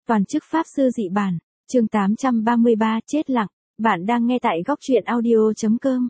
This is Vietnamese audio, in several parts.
Toàn chức Pháp sư dị bản, chương 833 chết lặng, bạn đang nghe tại góc truyện audio.com.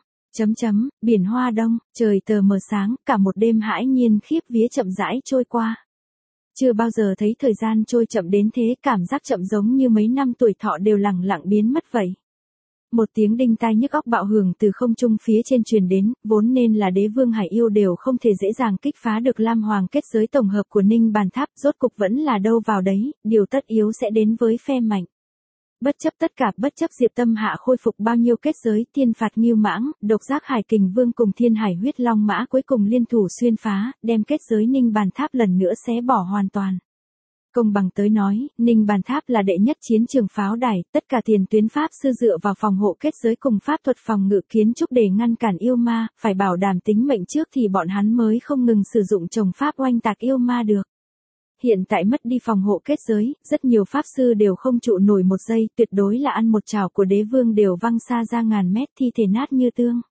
Biển Hoa Đông, trời tờ mờ sáng, cả một đêm hãi nhiên khiếp vía chậm rãi trôi qua. Chưa bao giờ thấy thời gian trôi chậm đến thế, cảm giác chậm giống như mấy năm tuổi thọ đều lẳng lặng biến mất vậy. Một tiếng đinh tai nhức óc bạo hưởng từ không trung phía trên truyền đến, vốn nên là đế vương Hải Yêu đều không thể dễ dàng kích phá được Lam Hoàng kết giới tổng hợp của Ninh Bàn Tháp, rốt cục vẫn là đâu vào đấy, điều tất yếu sẽ đến với phe mạnh. Bất chấp tất cả, bất chấp Diệp Tâm Hạ khôi phục bao nhiêu kết giới, thiên phạt Ngưu Mãng, độc giác Hải Kình Vương cùng Thiên Hải Huyết Long Mã cuối cùng liên thủ xuyên phá, đem kết giới Ninh Bàn Tháp lần nữa xé bỏ hoàn toàn. Công bằng tới nói, Ninh Bàn Tháp là đệ nhất chiến trường pháo đài, tất cả tiền tuyến pháp sư dựa vào phòng hộ kết giới cùng pháp thuật phòng ngự kiến trúc để ngăn cản yêu ma, phải bảo đảm tính mệnh trước thì bọn hắn mới không ngừng sử dụng trồng pháp oanh tạc yêu ma được. Hiện tại mất đi phòng hộ kết giới, rất nhiều pháp sư đều không trụ nổi một giây, tuyệt đối là ăn một chảo của đế vương đều văng xa ra ngàn mét, thi thể nát như tương.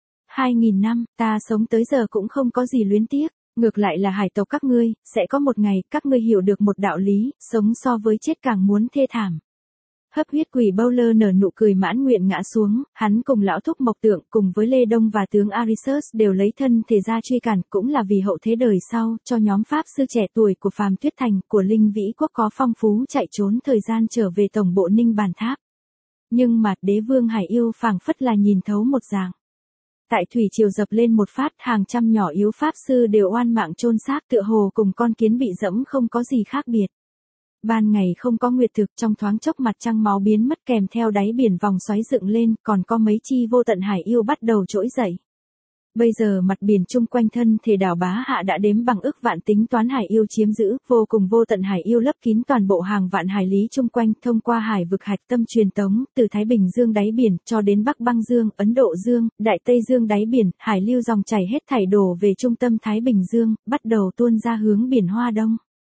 2000 năm, ta sống tới giờ cũng không có gì luyến tiếc. Ngược lại là hải tộc các ngươi, sẽ có một ngày, các ngươi hiểu được một đạo lý, sống so với chết càng muốn thê thảm. Hấp huyết quỷ Bowler nở nụ cười mãn nguyện ngã xuống, hắn cùng lão thúc Mộc Tượng cùng với Lê Đông và tướng Arisus đều lấy thân thể ra truy cản, cũng là vì hậu thế đời sau, cho nhóm pháp sư trẻ tuổi của Phàm Tuyết Thành, của Linh Vĩ Quốc có phong phú chạy trốn thời gian trở về tổng bộ Ninh Bàn Tháp. Nhưng mà đế vương Hải Yêu phảng phất là nhìn thấu một dạng. Tại thủy triều dập lên một phát, hàng trăm nhỏ yếu pháp sư đều oan mạng chôn xác, tựa hồ cùng con kiến bị dẫm không có gì khác biệt. Ban ngày không có nguyệt thực, trong thoáng chốc mặt trăng máu biến mất, kèm theo đáy biển vòng xoáy dựng lên, còn có mấy chi vô tận Hải Yêu bắt đầu trỗi dậy. Bây giờ mặt biển chung quanh thân thể đảo Bá Hạ đã đếm bằng ức vạn, tính toán Hải Yêu chiếm giữ, vô cùng vô tận Hải Yêu lấp kín toàn bộ hàng vạn hải lý chung quanh, thông qua hải vực hạch tâm truyền tống, từ Thái Bình Dương đáy biển, cho đến Bắc Băng Dương, Ấn Độ Dương, Đại Tây Dương đáy biển, hải lưu dòng chảy hết thảy đổ về trung tâm Thái Bình Dương, bắt đầu tuôn ra hướng biển Hoa Đông.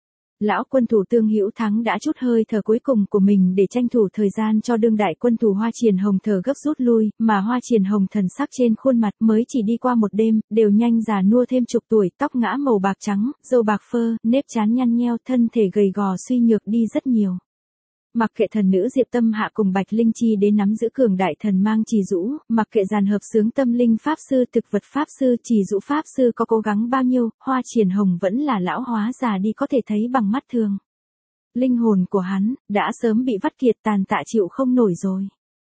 Lão quân thủ Tương Hữu Thắng đã chút hơi thở cuối cùng của mình để tranh thủ thời gian cho đương đại quân thủ Hoa Triển Hồng thở gấp rút lui, mà Hoa Triển Hồng thần sắc trên khuôn mặt mới chỉ đi qua một đêm, đều nhanh già nua thêm chục tuổi, tóc ngã màu bạc trắng, râu bạc phơ, nếp trán nhăn nheo, thân thể gầy gò suy nhược đi rất nhiều. Mặc kệ thần nữ Diệp Tâm Hạ cùng Bạch Linh Chi đến nắm giữ cường đại thần mang trì dũ, mặc kệ dàn hợp xướng tâm linh pháp sư, thực vật pháp sư, trì dũ pháp sư có cố gắng bao nhiêu, Hoa Triển Hồng vẫn là lão hóa già đi có thể thấy bằng mắt thường. Linh hồn của hắn đã sớm bị vắt kiệt tàn tạ chịu không nổi rồi.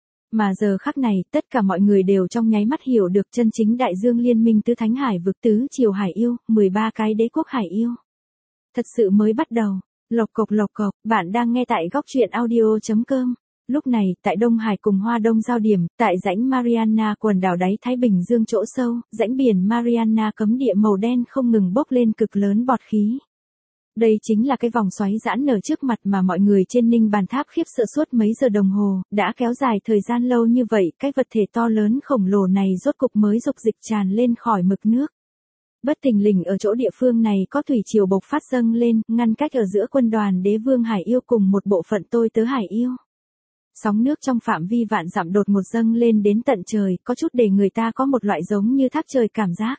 Mà giờ khắc này, tất cả mọi người đều trong nháy mắt hiểu được chân chính đại dương liên minh tứ thánh hải vực, tứ triều Hải Yêu, 13 cái đế quốc Hải Yêu. Thật sự mới bắt đầu. Lộc cộc, bạn đang nghe tại góc truyện audio.com. Lúc này, tại Đông Hải cùng Hoa Đông giao điểm, tại rãnh Mariana quần đảo đáy Thái Bình Dương chỗ sâu, rãnh biển Mariana cấm địa màu đen không ngừng bốc lên cực lớn bọt khí. Đây chính là cái vòng xoáy giãn nở trước mặt mà mọi người trên Ninh Bàn Tháp khiếp sợ suốt mấy giờ đồng hồ, đã kéo dài thời gian lâu như vậy, cái vật thể to lớn khổng lồ này rốt cục mới dục dịch tràn lên khỏi mực nước. Bất thình lình ở chỗ địa phương này có thủy triều bộc phát dâng lên, ngăn cách ở giữa quân đoàn đế vương Hải Yêu cùng một bộ phận tôi tớ Hải Yêu. Sóng nước trong phạm vi vạn dặm đột ngột dâng lên đến tận trời, có chút để người ta có một loại giống như thác trời cảm giác.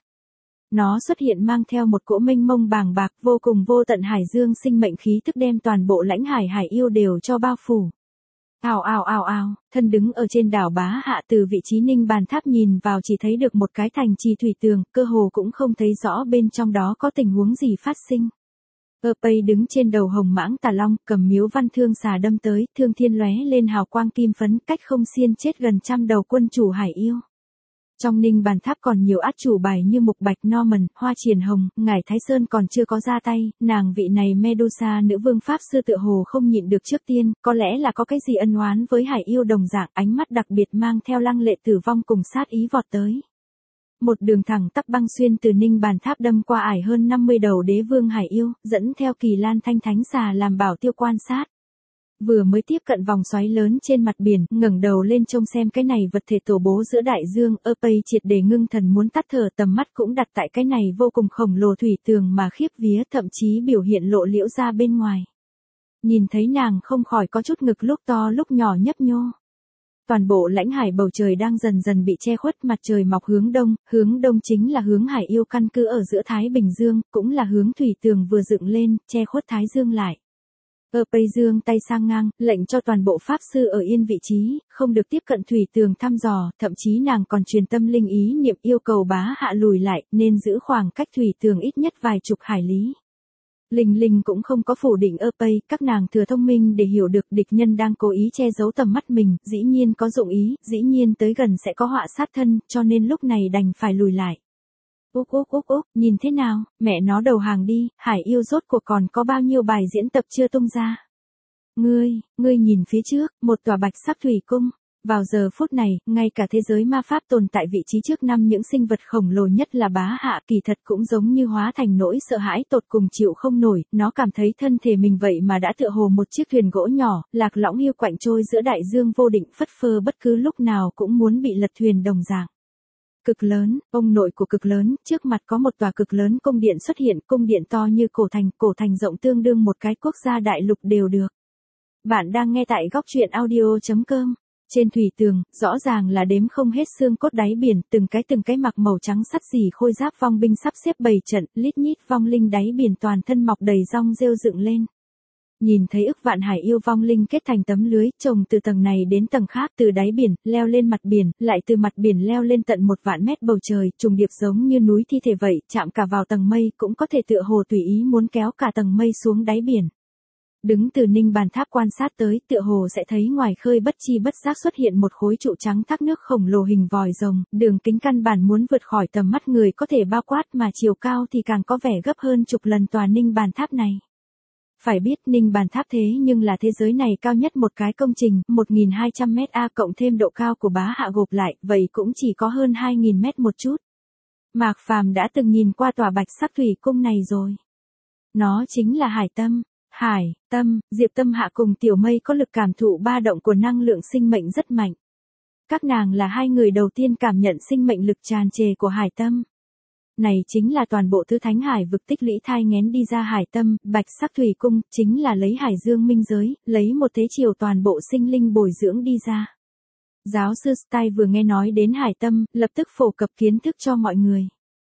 Nó xuất hiện mang theo một cỗ mênh mông bàng bạc, vô cùng vô tận hải dương sinh mệnh khí tức đem toàn bộ lãnh hải Hải Yêu đều cho bao phủ. Ào, thân đứng ở trên đảo Bá Hạ, từ vị trí Ninh Bàn Tháp nhìn vào chỉ thấy được một cái thành trì thủy tường, cơ hồ cũng không thấy rõ bên trong đó có tình huống gì phát sinh. Pei đứng trên đầu hồng mãng tà long, cầm miếu văn thương xà đâm tới, thương thiên lóe lên hào quang kim phấn, cách không xiên chết gần trăm đầu quân chủ Hải Yêu. Trong Ninh Bàn Tháp còn nhiều át chủ bài như Mục Bạch Norman, Hoa Triển Hồng, Ngải Thái Sơn còn chưa có ra tay, nàng vị này Medusa nữ vương pháp sư tựa hồ không nhịn được trước tiên, có lẽ là có cái gì ân oán với Hải Yêu đồng dạng, ánh mắt đặc biệt mang theo lăng lệ tử vong cùng sát ý vọt tới. Một đường thẳng tắp băng xuyên từ Ninh Bàn Tháp đâm qua ải hơn 50 đầu đế vương Hải Yêu, dẫn theo Kỳ Lan Thanh Thánh xà làm bảo tiêu quan sát. Vừa mới tiếp cận vòng xoáy lớn trên mặt biển, ngẩng đầu lên trông xem cái này vật thể tổ bố giữa đại dương, Pei triệt để ngưng thần muốn tắt thở, tầm mắt cũng đặt tại cái này vô cùng khổng lồ thủy tường mà khiếp vía, thậm chí biểu hiện lộ liễu ra bên ngoài. Nhìn thấy nàng không khỏi có chút ngực lúc to lúc nhỏ nhấp nhô. Toàn bộ lãnh hải bầu trời đang dần dần bị che khuất, mặt trời mọc hướng đông chính là hướng Hải Yêu căn cứ ở giữa Thái Bình Dương, cũng là hướng thủy tường vừa dựng lên, che khuất Thái Dương lại. Pây giương tay sang ngang, lệnh cho toàn bộ pháp sư ở yên vị trí, không được tiếp cận thủy tường thăm dò, thậm chí nàng còn truyền tâm linh ý niệm yêu cầu bá hạ lùi lại, nên giữ khoảng cách thủy tường ít nhất vài chục hải lý. Linh Linh cũng không có phủ định Pây, các nàng thừa thông minh để hiểu được địch nhân đang cố ý che giấu tầm mắt mình, dĩ nhiên có dụng ý, dĩ nhiên tới gần sẽ có họa sát thân, cho nên lúc này đành phải lùi lại. Úc, nhìn thế nào, mẹ nó đầu hàng đi, Hải yêu rốt cuộc còn có bao nhiêu bài diễn tập chưa tung ra. Ngươi nhìn phía trước, một tòa bạch sắc thủy cung. Vào giờ phút này, ngay cả thế giới ma pháp tồn tại vị trí trước năm những sinh vật khổng lồ nhất là bá hạ kỳ thật cũng giống như hóa thành nỗi sợ hãi tột cùng chịu không nổi, nó cảm thấy thân thể mình vậy mà đã tựa hồ một chiếc thuyền gỗ nhỏ, lạc lõng hiu quạnh trôi giữa đại dương vô định phất phơ bất cứ lúc nào cũng muốn bị lật thuyền đồng dạng. Cực lớn, ông nội của cực lớn, trước mặt có một tòa cực lớn cung điện xuất hiện, cung điện to như cổ thành rộng tương đương một cái quốc gia đại lục đều được. Bạn đang nghe tại góc truyện audio.com. Trên thủy tường, rõ ràng là đếm không hết xương cốt đáy biển, từng cái mặc màu trắng sắt xỉ khôi giáp vong binh sắp xếp bày trận, lít nhít vong linh đáy biển toàn thân mọc đầy rong rêu dựng lên. Nhìn thấy ức vạn hải yêu vong linh kết thành tấm lưới, trồng từ tầng này đến tầng khác, từ đáy biển, leo lên mặt biển, lại từ mặt biển leo lên tận 1.000.000 mét bầu trời, trùng điệp giống như núi thi thể vậy, chạm cả vào tầng mây, cũng có thể tựa hồ tùy ý muốn kéo cả tầng mây xuống đáy biển. Đứng từ Ninh Bàn Tháp quan sát tới, tựa hồ sẽ thấy ngoài khơi bất chi bất giác xuất hiện một khối trụ trắng thác nước khổng lồ hình vòi rồng, đường kính căn bản muốn vượt khỏi tầm mắt người có thể bao quát mà chiều cao thì càng có vẻ gấp hơn chục lần tòa Ninh Bàn Tháp này. Phải biết Ninh Bàn Tháp thế nhưng là thế giới này cao nhất một cái công trình, 1.200 mét A cộng thêm độ cao của bá hạ gộp lại, vậy cũng chỉ có hơn 2.000 mét một chút. Mạc Phàm đã từng nhìn qua tòa bạch sắc thủy cung này rồi. Nó chính là Hải Tâm. Hải Tâm, Diệp Tâm Hạ cùng Tiểu Mây có lực cảm thụ ba động của năng lượng sinh mệnh rất mạnh. Các nàng là hai người đầu tiên cảm nhận sinh mệnh lực tràn trề của Hải Tâm. Này chính là toàn bộ thứ thánh hải vực tích lũy thai nghén đi ra Hải Tâm, bạch sắc thủy cung, chính là lấy hải dương minh giới, lấy một thế chiều toàn bộ sinh linh bồi dưỡng đi ra. Giáo sư Stein vừa nghe nói đến Hải Tâm, lập tức phổ cập kiến thức cho mọi người.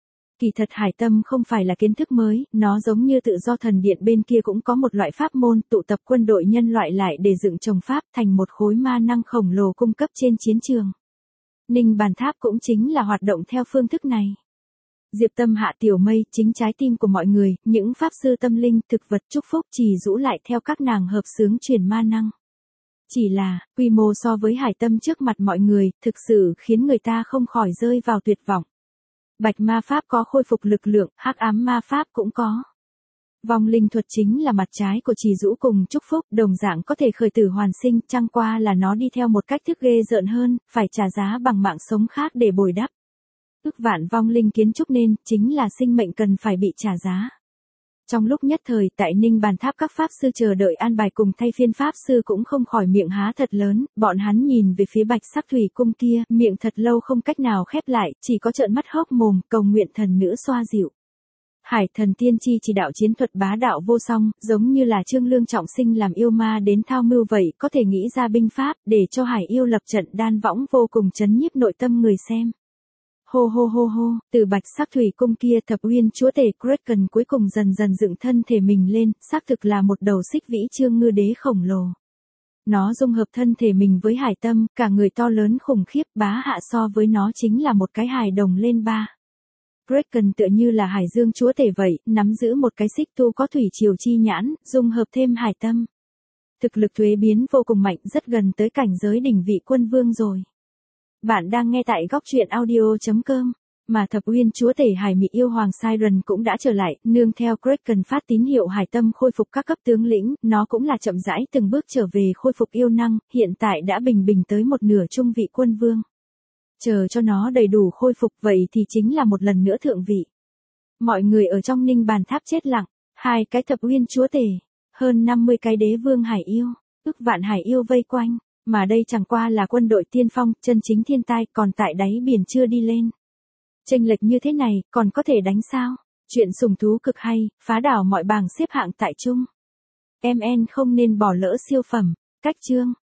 Kỳ thật Hải Tâm không phải là kiến thức mới, nó giống như tự do thần điện bên kia cũng có một loại pháp môn tụ tập quân đội nhân loại lại để dựng trồng pháp thành một khối ma năng khổng lồ cung cấp trên chiến trường. Ninh Bàn Tháp cũng chính là hoạt động theo phương thức này. Diệp Tâm Hạ Tiểu Mây, chính trái tim của mọi người, những pháp sư tâm linh, thực vật chúc phúc trì rũ lại theo các nàng hợp xướng truyền ma năng. Chỉ là, quy mô so với Hải Tâm trước mặt mọi người, thực sự khiến người ta không khỏi rơi vào tuyệt vọng. Bạch ma pháp có khôi phục lực lượng, hắc ám ma pháp cũng có. Vong linh thuật chính là mặt trái của trì rũ cùng chúc phúc, đồng dạng có thể khởi tử hoàn sinh, chẳng qua là nó đi theo một cách thức ghê rợn hơn, phải trả giá bằng mạng sống khác để bồi đắp. Ức vạn vong linh kiến trúc nên, chính là sinh mệnh cần phải bị trả giá. Trong lúc nhất thời tại Ninh Bàn Tháp các pháp sư chờ đợi an bài cùng thay phiên pháp sư cũng không khỏi miệng há thật lớn, bọn hắn nhìn về phía bạch sắc thủy cung kia, miệng thật lâu không cách nào khép lại, chỉ có trợn mắt hốc mồm, cầu nguyện thần nữ xoa dịu. Hải thần tiên tri chỉ đạo chiến thuật bá đạo vô song, giống như là Trương Lương trọng sinh làm yêu ma đến thao mưu vậy, có thể nghĩ ra binh pháp, để cho Hải yêu lập trận đan võng vô cùng chấn nhiếp nội tâm người xem. Hô, từ bạch sắc thủy cung kia thập uyên chúa tể Kraken cuối cùng dần dần dựng thân thể mình lên, xác thực là một đầu xích vĩ trương ngư đế khổng lồ. Nó dung hợp thân thể mình với Hải Tâm, cả người to lớn khủng khiếp, bá hạ so với nó chính là một cái hài đồng lên ba. Kraken tựa như là hải dương chúa tể vậy, nắm giữ một cái xích tu có thủy triều chi nhãn, dung hợp thêm Hải Tâm. Thực lực thuế biến vô cùng mạnh, rất gần tới cảnh giới đỉnh vị quân vương rồi. Bạn đang nghe tại góc truyện audio.com, mà thập uyên chúa tể hải mị yêu hoàng Siren cũng đã trở lại, nương theo Kraken phát tín hiệu Hải Tâm khôi phục các cấp tướng lĩnh, nó cũng là chậm rãi từng bước trở về khôi phục yêu năng, hiện tại đã bình tới một nửa trung vị quân vương. Chờ cho nó đầy đủ khôi phục vậy thì chính là một lần nữa thượng vị. Mọi người ở trong Ninh Bàn Tháp chết lặng, hai cái thập uyên chúa tể, hơn 50 cái đế vương hải yêu, ức vạn hải yêu vây quanh. Mà đây chẳng qua là quân đội tiên phong, chân chính thiên tai, còn tại đáy biển chưa đi lên. Chênh lệch như thế này, còn có thể đánh sao? Chuyện sủng thú cực hay, phá đảo mọi bảng xếp hạng tại chung. MN không nên bỏ lỡ siêu phẩm. Cách chương.